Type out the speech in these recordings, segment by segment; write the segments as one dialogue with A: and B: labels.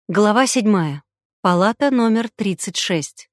A: Глава 7. Палата номер 36.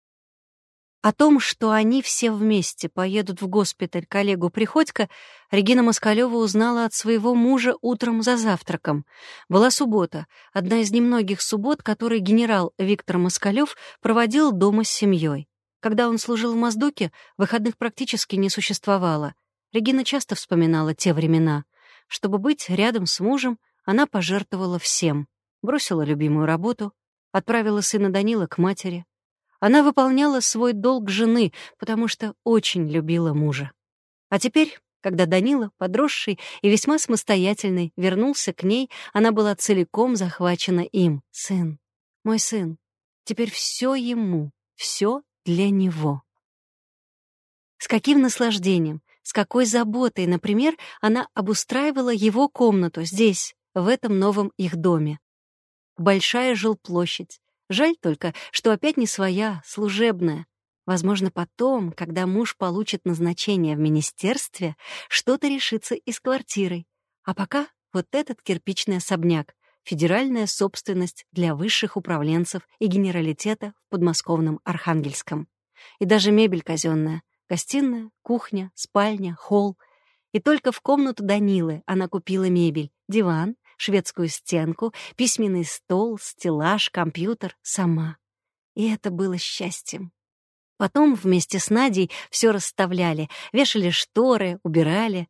A: О том, что они все вместе поедут в госпиталь к Олегу Приходько, Регина Москалёва узнала от своего мужа утром за завтраком. Была суббота, одна из немногих суббот, которые генерал Виктор Москалёв проводил дома с семьей. Когда он служил в Моздоке, выходных практически не существовало. Регина часто вспоминала те времена. Чтобы быть рядом с мужем, она пожертвовала всем. Бросила любимую работу, отправила сына Данила к матери. Она выполняла свой долг жены, потому что очень любила мужа. А теперь, когда Данила, подросший и весьма самостоятельный, вернулся к ней, она была целиком захвачена им. Сын, мой сын, теперь все ему, все для него. С каким наслаждением, с какой заботой, например, она обустраивала его комнату здесь, в этом новом их доме. Большая жилплощадь. Жаль только, что опять не своя, служебная. Возможно, потом, когда муж получит назначение в министерстве, что-то решится и с квартирой. А пока вот этот кирпичный особняк — федеральная собственность для высших управленцев и генералитета в подмосковном Архангельском. И даже мебель казенная. Гостиная, кухня, спальня, холл. И только в комнату Данилы она купила мебель, диван, шведскую стенку, письменный стол, стеллаж, компьютер сама. И это было счастьем. Потом вместе с Надей все расставляли, вешали шторы, убирали.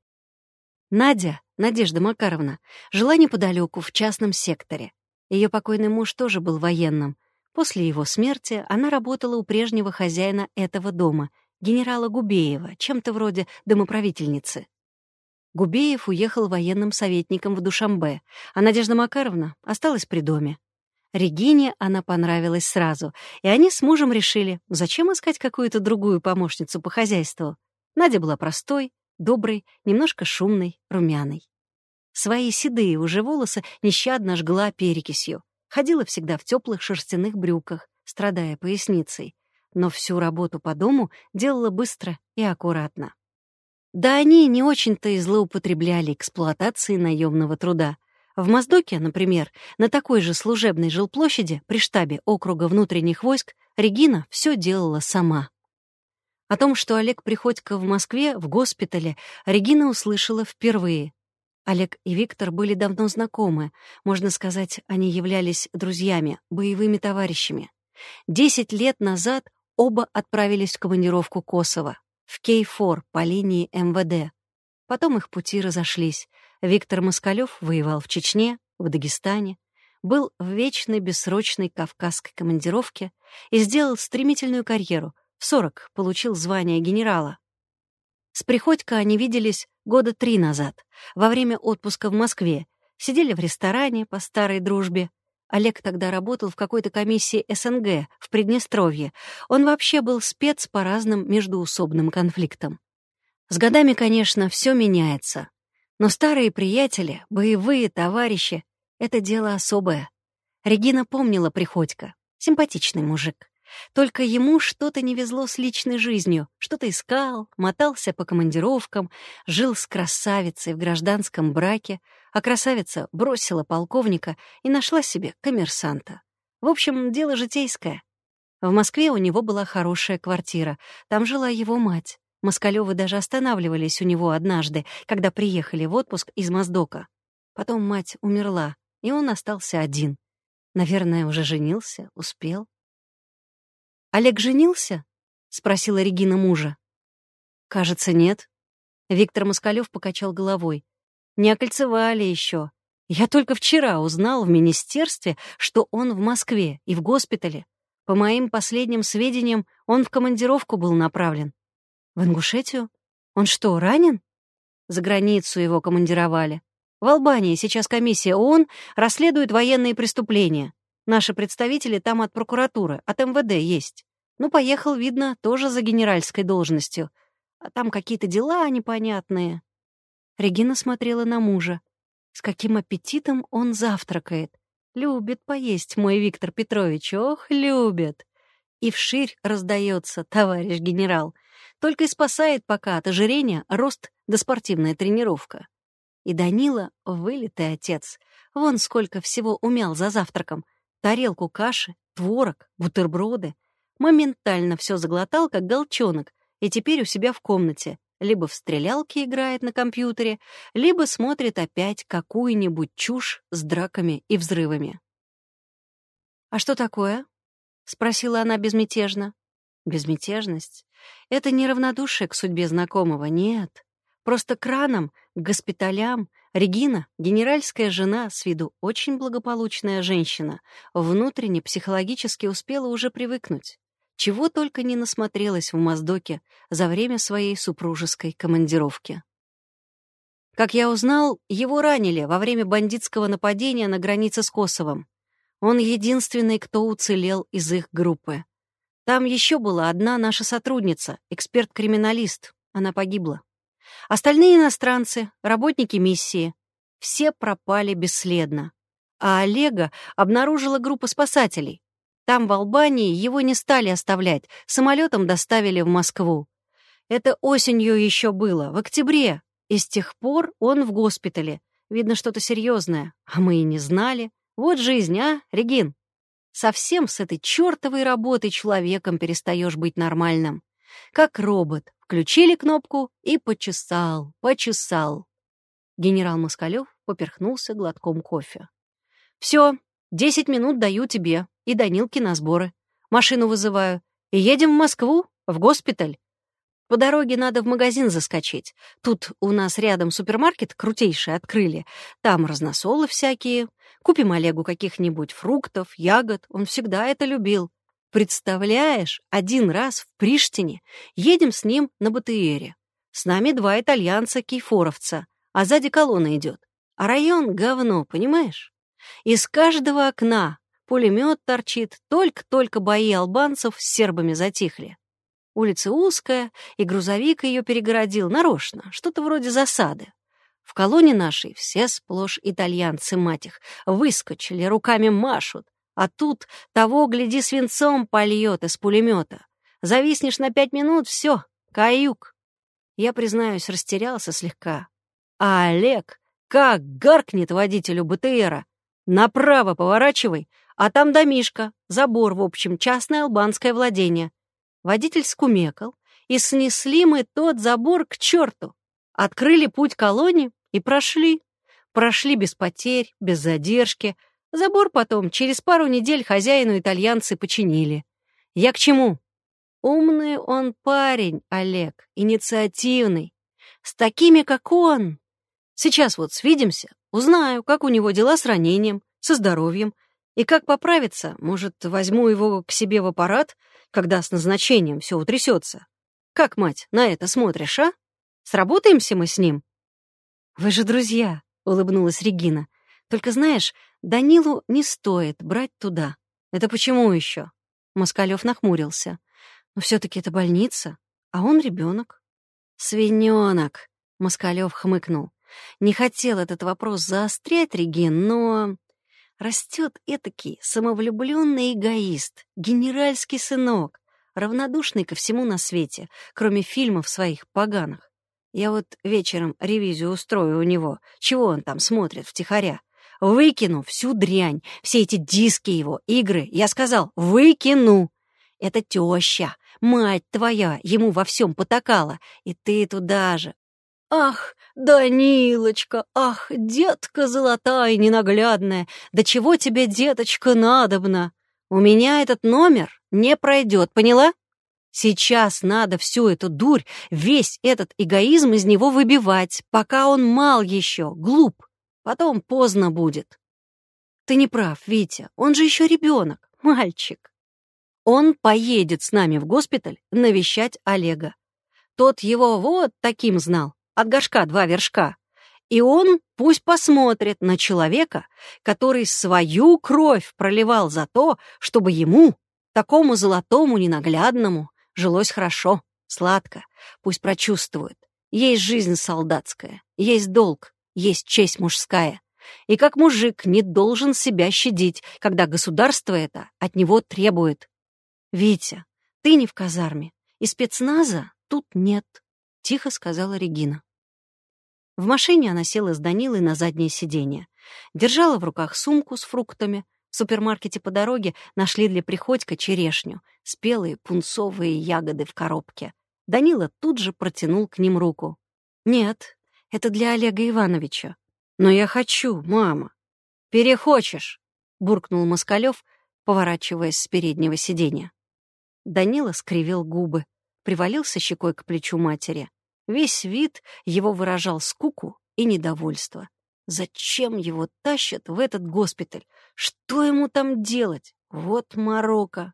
A: Надя, Надежда Макаровна, жила неподалеку в частном секторе. Ее покойный муж тоже был военным. После его смерти она работала у прежнего хозяина этого дома, генерала Губеева, чем-то вроде домоправительницы. Губеев уехал военным советником в Душанбе, а Надежда Макаровна осталась при доме. Регине она понравилась сразу, и они с мужем решили, зачем искать какую-то другую помощницу по хозяйству. Надя была простой, доброй, немножко шумной, румяной. Свои седые уже волосы нещадно жгла перекисью. Ходила всегда в теплых шерстяных брюках, страдая поясницей. Но всю работу по дому делала быстро и аккуратно. Да они не очень-то и злоупотребляли эксплуатацией наемного труда. В Моздоке, например, на такой же служебной жилплощади при штабе округа внутренних войск Регина все делала сама. О том, что Олег Приходько в Москве, в госпитале, Регина услышала впервые. Олег и Виктор были давно знакомы, можно сказать, они являлись друзьями, боевыми товарищами. 10 лет назад оба отправились в командировку Косово. В Кей-4 по линии МВД. Потом их пути разошлись. Виктор Москалёв воевал в Чечне, в Дагестане, был в вечной бессрочной кавказской командировке и сделал стремительную карьеру. В 40 получил звание генерала. С Приходько они виделись года 3 назад, во время отпуска в Москве. Сидели в ресторане по старой дружбе. Олег тогда работал в какой-то комиссии СНГ в Приднестровье. Он вообще был спец по разным междоусобным конфликтам. С годами, конечно, все меняется. Но старые приятели, боевые товарищи — это дело особое. Регина помнила Приходько. Симпатичный мужик. Только ему что-то не везло с личной жизнью. Что-то искал, мотался по командировкам, жил с красавицей в гражданском браке, а красавица бросила полковника и нашла себе коммерсанта. В общем, дело житейское. В Москве у него была хорошая квартира. Там жила его мать. Москалёвы даже останавливались у него однажды, когда приехали в отпуск из Моздока. Потом мать умерла, и он остался один. Наверное, уже женился, успел. «Олег женился?» — спросила Регина мужа. «Кажется, нет». Виктор Москалёв покачал головой. «Не окольцевали еще. Я только вчера узнал в министерстве, что он в Москве и в госпитале. По моим последним сведениям, он в командировку был направлен». «В Ингушетию? Он что, ранен?» «За границу его командировали. В Албании сейчас комиссия ООН расследует военные преступления. Наши представители там от прокуратуры, от МВД есть. Ну, поехал, видно, тоже за генеральской должностью. А там какие-то дела непонятные». Регина смотрела на мужа. С каким аппетитом он завтракает. Любит поесть мой Виктор Петрович, ох, любит. И вширь раздается, товарищ генерал. Только и спасает пока от ожирения рост да спортивная тренировка. И Данила — вылитый отец. Вон сколько всего умял за завтраком. тарелку каши, творог, бутерброды. Моментально все заглотал, как голчонок, и теперь у себя в комнате либо в стрелялке играет на компьютере, либо смотрит опять какую-нибудь чушь с драками и взрывами. «А что такое?» — спросила она безмятежно. Безмятежность — это не равнодушие к судьбе знакомого, нет. Просто к ранам, к госпиталям Регина, генеральская жена, с виду очень благополучная женщина, внутренне психологически успела уже привыкнуть. Чего только не насмотрелась в Моздоке за время своей супружеской командировки. Как я узнал, его ранили во время бандитского нападения на границе с Косовом. Он единственный, кто уцелел из их группы. Там еще была одна наша сотрудница, эксперт-криминалист. Она погибла. Остальные иностранцы, работники миссии, все пропали бесследно. А Олега обнаружила группа спасателей. Там, в Албании, его не стали оставлять, самолетом доставили в Москву. Это осенью еще было, в октябре, и с тех пор он в госпитале. Видно, что-то серьезное, а мы и не знали. Вот жизнь, а, Регин? Совсем с этой чертовой работой человеком перестаешь быть нормальным. Как робот. Включили кнопку и почесал. Генерал Москалев поперхнулся глотком кофе. «Все, 10 минут даю тебе и Данилке на сборы. Машину вызываю. И едем в Москву, в госпиталь. По дороге надо в магазин заскочить. Тут у нас рядом супермаркет крутейший открыли. Там разносолы всякие. Купим Олегу каких-нибудь фруктов, ягод. Он всегда это любил. Представляешь, один раз в Приштине едем с ним на БТРе. С нами 2 итальянца-кейфоровца, а сзади колонна идет. А район — говно, понимаешь? Из каждого окна пулемет торчит, только-только бои албанцев с сербами затихли. Улица узкая, и грузовик ее перегородил нарочно, что-то вроде засады. В колонне нашей все сплошь итальянцы, мать их, выскочили, руками машут. А тут того, гляди, свинцом польет из пулемета. Зависнешь на 5 минут — все, каюк. Я, признаюсь, растерялся слегка. А Олег как гаркнет водителю БТРа: «Направо поворачивай, а там домишка, забор, в общем, частное албанское владение». Водитель скумекал, и снесли мы тот забор к черту. Открыли путь колонне и прошли. Прошли без потерь, без задержки. Забор потом через пару недель хозяину итальянцы починили. Я к чему? Умный он парень, Олег, инициативный. С такими, как он. Сейчас вот свидимся, узнаю, как у него дела с ранением, со здоровьем. И как поправиться, может, возьму его к себе в аппарат, когда с назначением все утрясется. Как, мать, на это смотришь, а? Сработаемся мы с ним? Вы же друзья, улыбнулась Регина. Только знаешь, Данилу не стоит брать туда. Это почему еще? Москалев нахмурился. Но все-таки это больница, а он ребенок. Свиненок, Москалев хмыкнул. Не хотел этот вопрос заострять, Регин, но... Растет этакий самовлюбленный эгоист, генеральский сынок, равнодушный ко всему на свете, кроме фильмов своих поганых. Я вот вечером ревизию устрою у него, чего он там смотрит втихаря. Выкину всю дрянь, все эти диски его, игры. Я сказал, выкину. Это теща, мать твоя, ему во всем потакала, и ты туда же. Ах, Данилочка, ах, детка золотая ненаглядная, да чего тебе, деточка, надобно? У меня этот номер не пройдет, поняла? Сейчас надо всю эту дурь, весь этот эгоизм из него выбивать, пока он мал еще, глуп. Потом поздно будет. Ты не прав, Витя, он же еще ребенок, мальчик. Он поедет с нами в госпиталь навещать Олега. Тот его вот таким знал, от горшка 2 вершка. И он пусть посмотрит на человека, который свою кровь проливал за то, чтобы ему, такому золотому ненаглядному, жилось хорошо, сладко. Пусть прочувствует. Есть жизнь солдатская, есть долг, есть честь мужская. И как мужик не должен себя щадить, когда государство это от него требует. «Витя, ты не в казарме, и спецназа тут нет», — тихо сказала Регина. В машине она села с Данилой на заднее сиденье, держала в руках сумку с фруктами, В супермаркете по дороге нашли для Приходько черешню, спелые пунцовые ягоды в коробке. Данила тут же протянул к ним руку. «Нет, это для Олега Ивановича». «Но я хочу, мама». «Перехочешь», — буркнул Москалёв, поворачиваясь с переднего сиденья. Данила скривил губы, привалился щекой к плечу матери. Весь вид его выражал скуку и недовольство. Зачем его тащат в этот госпиталь? Что ему там делать? Вот морока.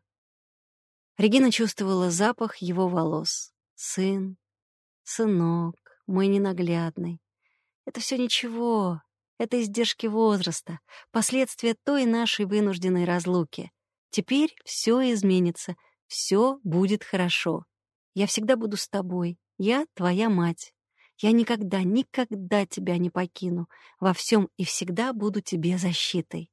A: Регина чувствовала запах его волос. Сын, сынок, мой ненаглядный. Это все ничего. Это издержки возраста, последствия той нашей вынужденной разлуки. Теперь все изменится, все будет хорошо. Я всегда буду с тобой. Я твоя мать. Я никогда, никогда тебя не покину. Во всем и всегда буду тебе защитой.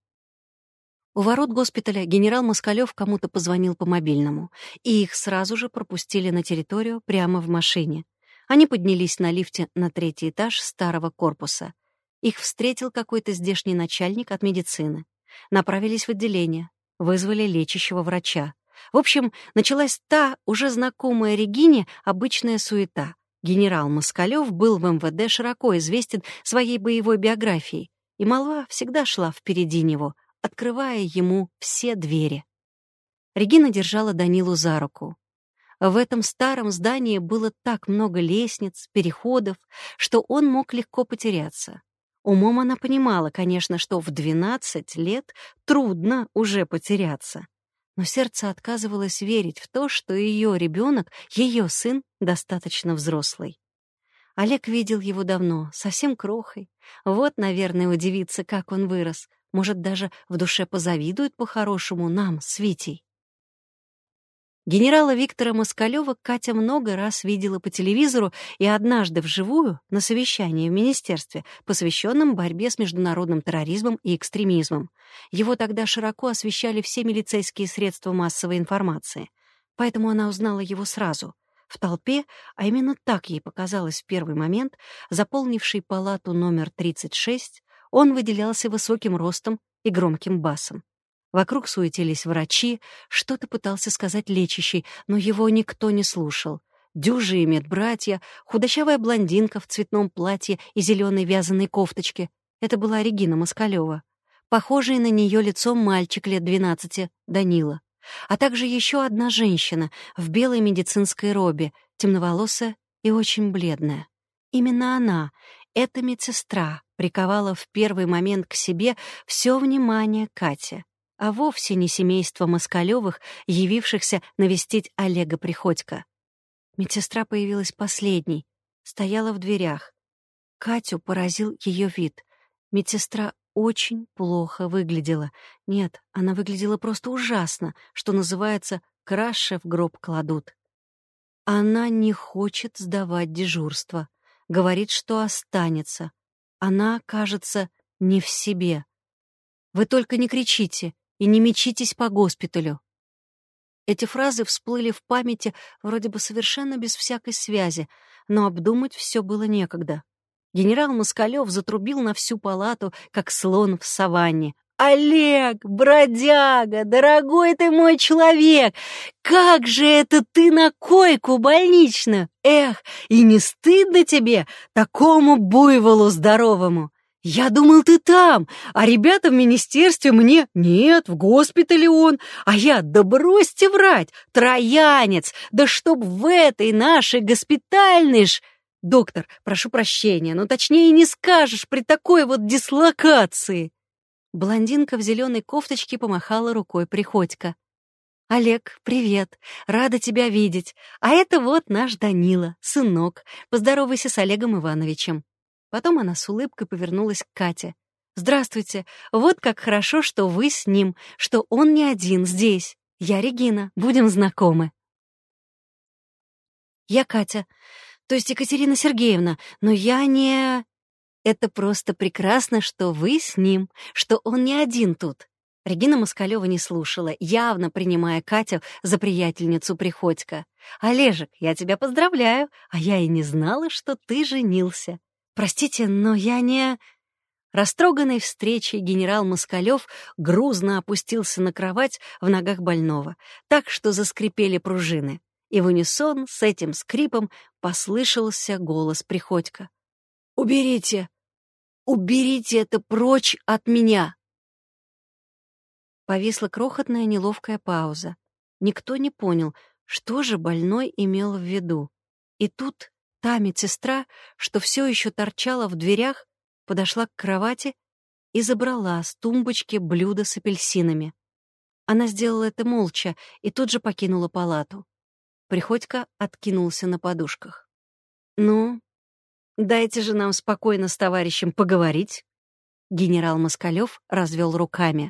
A: У ворот госпиталя генерал Москалёв кому-то позвонил по мобильному, и их сразу же пропустили на территорию прямо в машине. Они поднялись на лифте на 3-й этаж старого корпуса. Их встретил какой-то здешний начальник от медицины. Направились в отделение, вызвали лечащего врача. В общем, началась та, уже знакомая Регине, обычная суета. Генерал Москалёв был в МВД широко известен своей боевой биографией, и молва всегда шла впереди него, открывая ему все двери. Регина держала Данилу за руку. В этом старом здании было так много лестниц, переходов, что он мог легко потеряться. Умом она понимала, конечно, что в 12 лет трудно уже потеряться. Но сердце отказывалось верить в то, что ее ребенок, ее сын, достаточно взрослый. Олег видел его давно, совсем крохой. Вот, наверное, удивится, как он вырос. Может, даже в душе позавидует по-хорошему нам с Витей. Генерала Виктора Москалёва Катя много раз видела по телевизору и однажды вживую на совещании в министерстве, посвященном борьбе с международным терроризмом и экстремизмом. Его тогда широко освещали все милицейские средства массовой информации. Поэтому она узнала его сразу. В толпе, а именно так ей показалось в первый момент, заполнившей палату номер 36, он выделялся высоким ростом и громким басом. Вокруг суетились врачи, что-то пытался сказать лечащий, но его никто не слушал. Дюжи и медбратья, худощавая блондинка в цветном платье и зеленой вязаной кофточке. Это была Регина Москалёва. Похожий на нее лицом мальчик лет 12, Данила. А также еще одна женщина в белой медицинской робе, темноволосая и очень бледная. Именно она, эта медсестра, приковала в первый момент к себе все внимание Кати, а вовсе не семейство Москалёвых, явившихся навестить Олега Приходько. Медсестра появилась последней, стояла в дверях. Катю поразил ее вид. Медсестра очень плохо выглядела. Нет, она выглядела просто ужасно, что называется, краше в гроб кладут. Она не хочет сдавать дежурство. Говорит, что останется. Она, кажется, не в себе. Вы только не кричите и не мечитесь по госпиталю. Эти фразы всплыли в памяти вроде бы совершенно без всякой связи, но обдумать все было некогда. Генерал Москалёв затрубил на всю палату, как слон в саванне. «Олег, бродяга, дорогой ты мой человек! Как же это ты на койку больничную? Эх, и не стыдно тебе, такому буйволу здоровому? Я думал, ты там, а ребята в министерстве мне... Нет, в госпитале он. А я, да бросьте врать, троянец, да чтоб в этой нашей госпитальной ж... Доктор, прошу прощения, но точнее не скажешь при такой вот дислокации». Блондинка в зеленой кофточке помахала рукой Приходько. «Олег, привет, рада тебя видеть. А это вот наш Данила, сынок. Поздоровайся с Олегом Ивановичем». Потом она с улыбкой повернулась к Кате. «Здравствуйте, вот как хорошо, что вы с ним, что он не один здесь. Я Регина, будем знакомы». «Я Катя, то есть Екатерина Сергеевна, но я не...» «Это просто прекрасно, что вы с ним, что он не один тут». Регина Москалёва не слушала, явно принимая Катю за приятельницу Приходько. «Олежек, я тебя поздравляю, а я и не знала, что ты женился. Простите, но я не...» Растроганный встречей генерал Москалев грузно опустился на кровать в ногах больного, так что заскрипели пружины. И в унисон с этим скрипом послышался голос Приходько. «Уберите! Уберите это прочь от меня!» Повисла крохотная неловкая пауза. Никто не понял, что же больной имел в виду. И тут та медсестра, что все еще торчала в дверях, подошла к кровати и забрала с тумбочки блюдо с апельсинами. Она сделала это молча и тут же покинула палату. Приходько откинулся на подушках. «Ну, дайте же нам спокойно с товарищем поговорить». Генерал Москалев развел руками.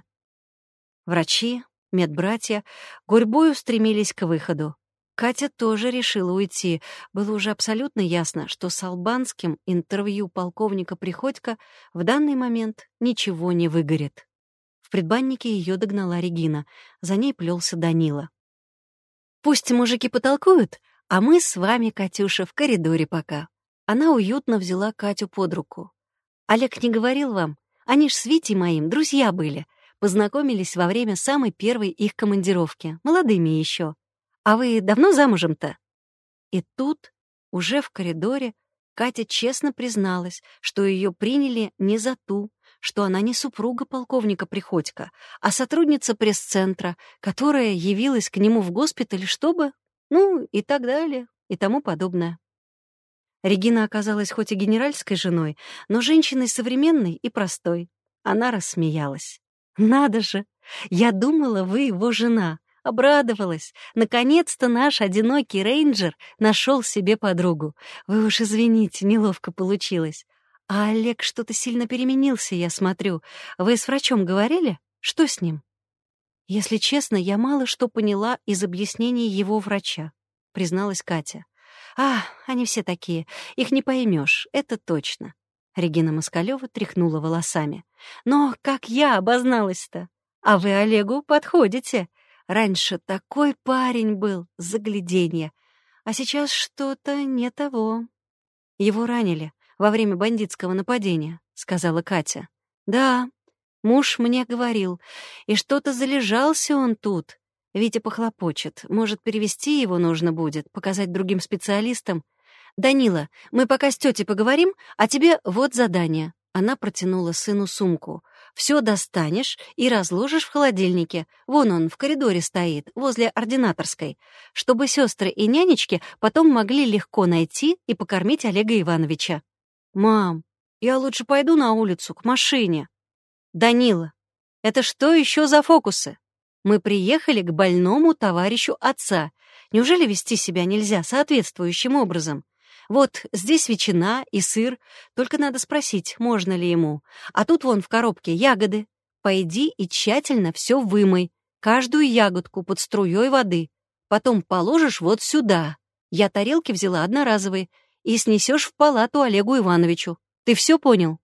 A: Врачи, медбратья гурьбой устремились к выходу. Катя тоже решила уйти. Было уже абсолютно ясно, что с Албанским интервью полковника Приходько в данный момент ничего не выгорит. В предбаннике ее догнала Регина. За ней плелся Данила. «Пусть мужики потолкуют, а мы с вами, Катюша, в коридоре пока». Она уютно взяла Катю под руку. «Олег не говорил вам? Они ж с Витей моим друзья были. Познакомились во время самой первой их командировки. Молодыми еще. А вы давно замужем-то?» И тут, уже в коридоре, Катя честно призналась, что ее приняли не за ту, что она не супруга полковника Приходько, а сотрудница пресс-центра, которая явилась к нему в госпиталь, чтобы... Ну, и так далее, и тому подобное. Регина оказалась хоть и генеральской женой, но женщиной современной и простой. Она рассмеялась. «Надо же! Я думала, вы его жена. Обрадовалась. Наконец-то наш одинокий рейнджер нашел себе подругу. Вы уж извините, неловко получилось. А Олег что-то сильно переменился, я смотрю. Вы с врачом говорили? Что с ним?» «Если честно, я мало что поняла из объяснений его врача», — призналась Катя. Они все такие. Их не поймешь, это точно». Регина Москалева тряхнула волосами. «Но как я обозналась-то? А вы Олегу подходите. Раньше такой парень был, загляденье. А сейчас что-то не того». «Его ранили во время бандитского нападения», — сказала Катя. «Да, муж мне говорил. И что-то залежался он тут. Витя похлопочет. Может, перевести его нужно будет, показать другим специалистам. Данила, мы пока с тетей поговорим, а тебе вот задание». Она протянула сыну сумку. «Все достанешь и разложишь в холодильнике. Вон он, в коридоре стоит, возле ординаторской, чтобы сестры и нянечки потом могли легко найти и покормить Олега Ивановича». «Мам, я лучше пойду на улицу, к машине». «Данила, это что еще за фокусы? Мы приехали к больному товарищу отца. Неужели вести себя нельзя соответствующим образом? Вот здесь ветчина и сыр, только надо спросить, можно ли ему. А тут вон в коробке ягоды. Пойди и тщательно все вымой, каждую ягодку под струей воды. Потом положишь вот сюда. Я тарелки взяла одноразовые и снесешь в палату Олегу Ивановичу. Ты все понял?»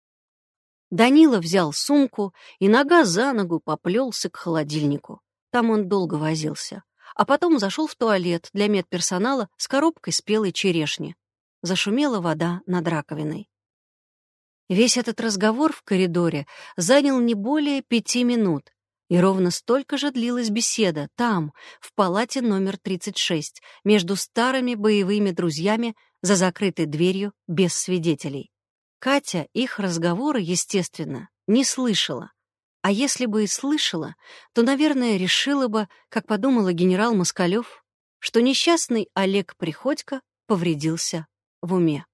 A: Данила взял сумку и нога за ногу поплелся к холодильнику. Там он долго возился. А потом зашел в туалет для медперсонала с коробкой спелой черешни. Зашумела вода над раковиной. Весь этот разговор в коридоре занял не более 5 минут, и ровно столько же длилась беседа там, в палате номер 36, между старыми боевыми друзьями за закрытой дверью без свидетелей. Катя их разговоры, естественно, не слышала. А если бы и слышала, то, наверное, решила бы, как подумала генерал Москалев, что несчастный Олег Приходько повредился в уме.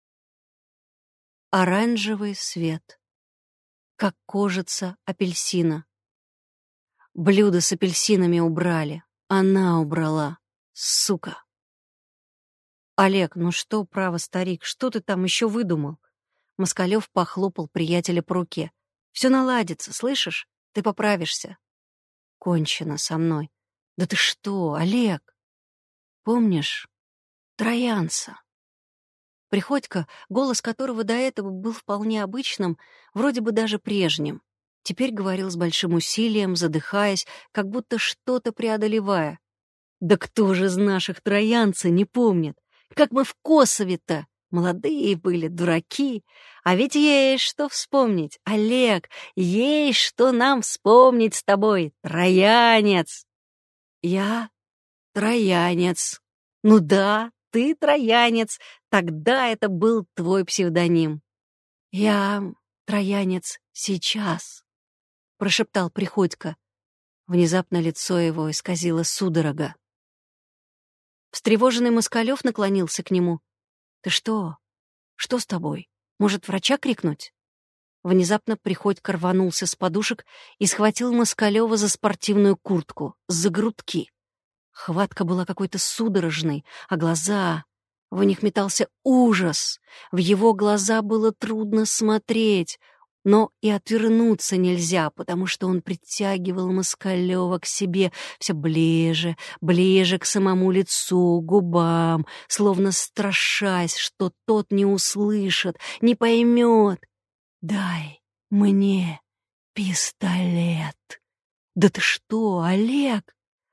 A: Оранжевый свет, как кожица апельсина. Блюдо с апельсинами убрали. Она убрала. Сука. «Олег, ну что, право, старик, что ты там еще выдумал?» Москалев похлопал приятеля по руке. «Все наладится, слышишь? Ты поправишься». «Кончено со мной». «Да ты что, Олег? Помнишь троянца?» Приходько, голос которого до этого был вполне обычным, вроде бы даже прежним, теперь говорил с большим усилием, задыхаясь, как будто что-то преодолевая. «Да кто же из наших троянца не помнит? Как мы в Косове-то! Молодые были, дураки, А ведь есть что вспомнить, Олег, есть что нам вспомнить с тобой, троянец. Я троянец. Ну да, ты троянец, тогда это был твой псевдоним. Я троянец сейчас, прошептал Приходько. Внезапно лицо его исказило судорога. Встревоженный Москалёв наклонился к нему. «Ты что? Что с тобой? Может, врача крикнуть?» Внезапно Приходько рванулся с подушек и схватил Москалёва за спортивную куртку, за грудки. Хватка была какой-то судорожной, а глаза... В них метался ужас. В его глаза было трудно смотреть, но и отвернуться нельзя, потому что он притягивал Москалёва к себе все ближе, ближе к самому лицу, губам, словно страшась, что тот не услышит, не поймет. «Дай мне пистолет». «Да ты что, Олег?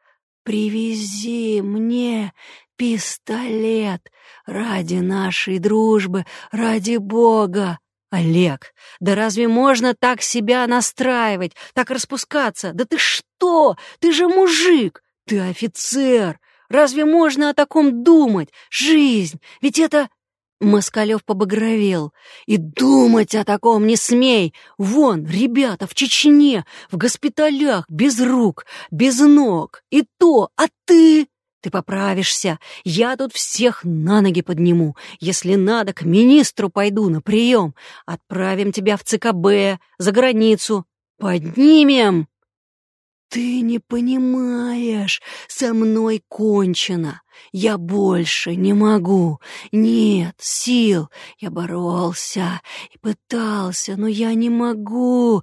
A: Привези мне пистолет ради нашей дружбы, ради Бога». «Олег, да разве можно так себя настраивать, так распускаться? Да ты что? Ты же мужик, ты офицер. Разве можно о таком думать? Жизнь, ведь это...» Москалёв побагровел. «И думать о таком не смей! Вон, ребята в Чечне, в госпиталях, без рук, без ног. И то, а ты... Ты поправишься. Я тут всех на ноги подниму. Если надо, к министру пойду на прием. Отправим тебя в ЦКБ, за границу. Поднимем!» «Ты не понимаешь, со мной кончено. Я больше не могу. Нет сил. Я боролся и пытался, но я не могу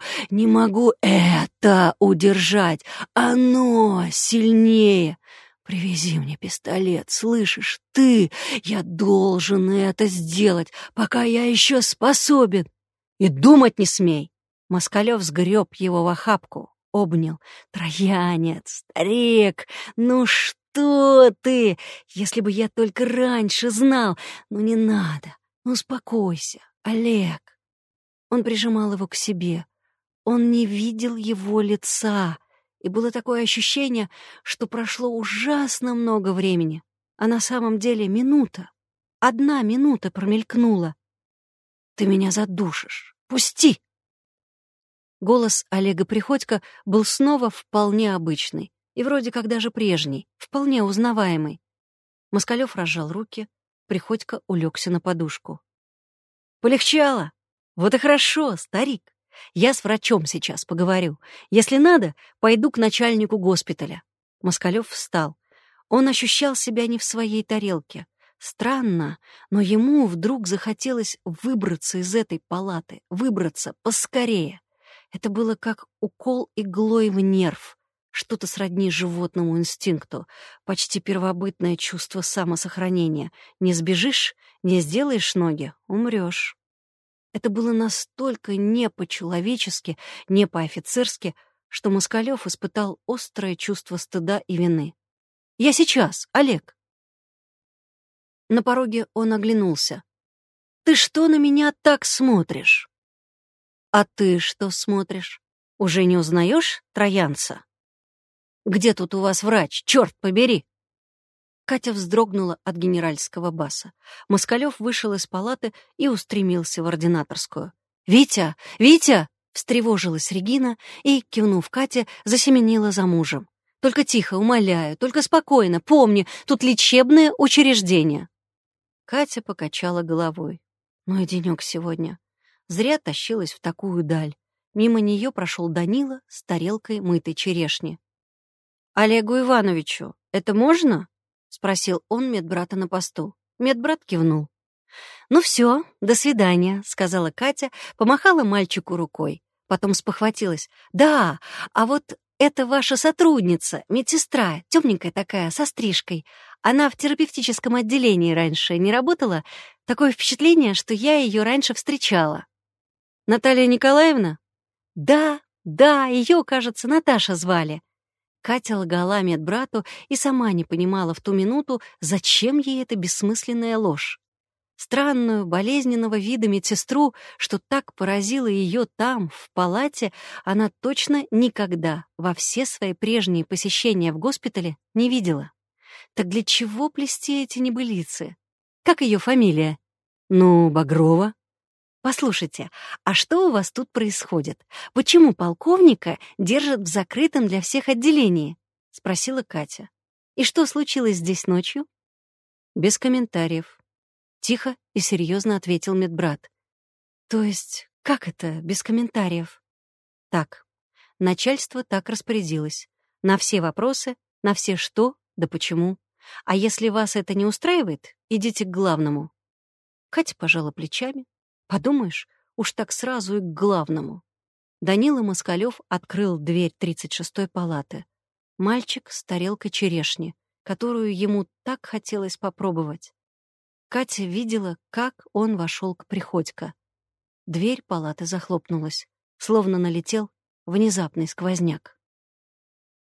A: это удержать. Оно сильнее. Привези мне пистолет, слышишь, ты? Я должен это сделать, пока я еще способен. И думать не смей!» Москалёв сгреб его в охапку, обнял. «Троянец, старик, ну что ты? Если бы я только раньше знал. Ну не надо, ну успокойся, Олег». Он прижимал его к себе. Он не видел его лица, и было такое ощущение, что прошло ужасно много времени, а на самом деле минута, 1 минута промелькнула. «Ты меня задушишь! Пусти!» Голос Олега Приходько был снова вполне обычный и вроде как даже прежний, вполне узнаваемый. Москалёв разжал руки, Приходько улегся на подушку. «Полегчало? Вот и хорошо, старик. Я с врачом сейчас поговорю. Если надо, пойду к начальнику госпиталя». Москалёв встал. Он ощущал себя не в своей тарелке. Странно, но ему вдруг захотелось выбраться из этой палаты, выбраться поскорее. Это было как укол иглой в нерв, что-то сродни животному инстинкту, почти первобытное чувство самосохранения. Не сбежишь, не сделаешь ноги — умрёшь. Это было настолько не по-человечески, не по-офицерски, что Москалёв испытал острое чувство стыда и вины. «Я сейчас, Олег!» На пороге он оглянулся. «Ты что на меня так смотришь?» «А ты что смотришь? Уже не узнаешь троянца? Где тут у вас врач, черт побери?» Катя вздрогнула от генеральского баса. Москалёв вышел из палаты и устремился в ординаторскую. «Витя! Витя!» — встревожилась Регина и, кивнув Кате, засеменила за мужем. «Только тихо, умоляю, только спокойно, помни, тут лечебное учреждение». Катя покачала головой. «Ну и денёк сегодня. Зря тащилась в такую даль». Мимо неё прошёл Данила с тарелкой мытой черешни. «Олегу Ивановичу это можно?» — спросил он медбрата на посту. Медбрат кивнул. «Ну всё, до свидания», — сказала Катя, помахала мальчику рукой. Потом спохватилась. «Да, а вот это ваша сотрудница, медсестра, тёмненькая такая, со стрижкой. Она в терапевтическом отделении раньше не работала? Такое впечатление, что я её раньше встречала». «Наталья Николаевна?» «Да, её, кажется, Наташа звали». Катя лгала медбрату и сама не понимала в ту минуту, зачем ей эта бессмысленная ложь. Странную, болезненного вида медсестру, что так поразило ее там, в палате, она точно никогда во все свои прежние посещения в госпитале не видела. Так для чего плести эти небылицы? Как ее фамилия? Ну, Багрова. Послушайте, а что у вас тут происходит? Почему полковника держат в закрытом для всех отделении? Спросила Катя. И что случилось здесь ночью? Без комментариев. Тихо и серьезно ответил медбрат. То есть, как это, без комментариев? Так, начальство так распорядилось. На все вопросы, на все что, да почему. А если вас это не устраивает, идите к главному. Катя пожала плечами. Подумаешь, уж так сразу и к главному. Данила Москалёв открыл дверь 36-й палаты. Мальчик с тарелкой черешни, которую ему так хотелось попробовать. Катя видела, как он вошел к Приходько. Дверь палаты захлопнулась, словно налетел внезапный сквозняк.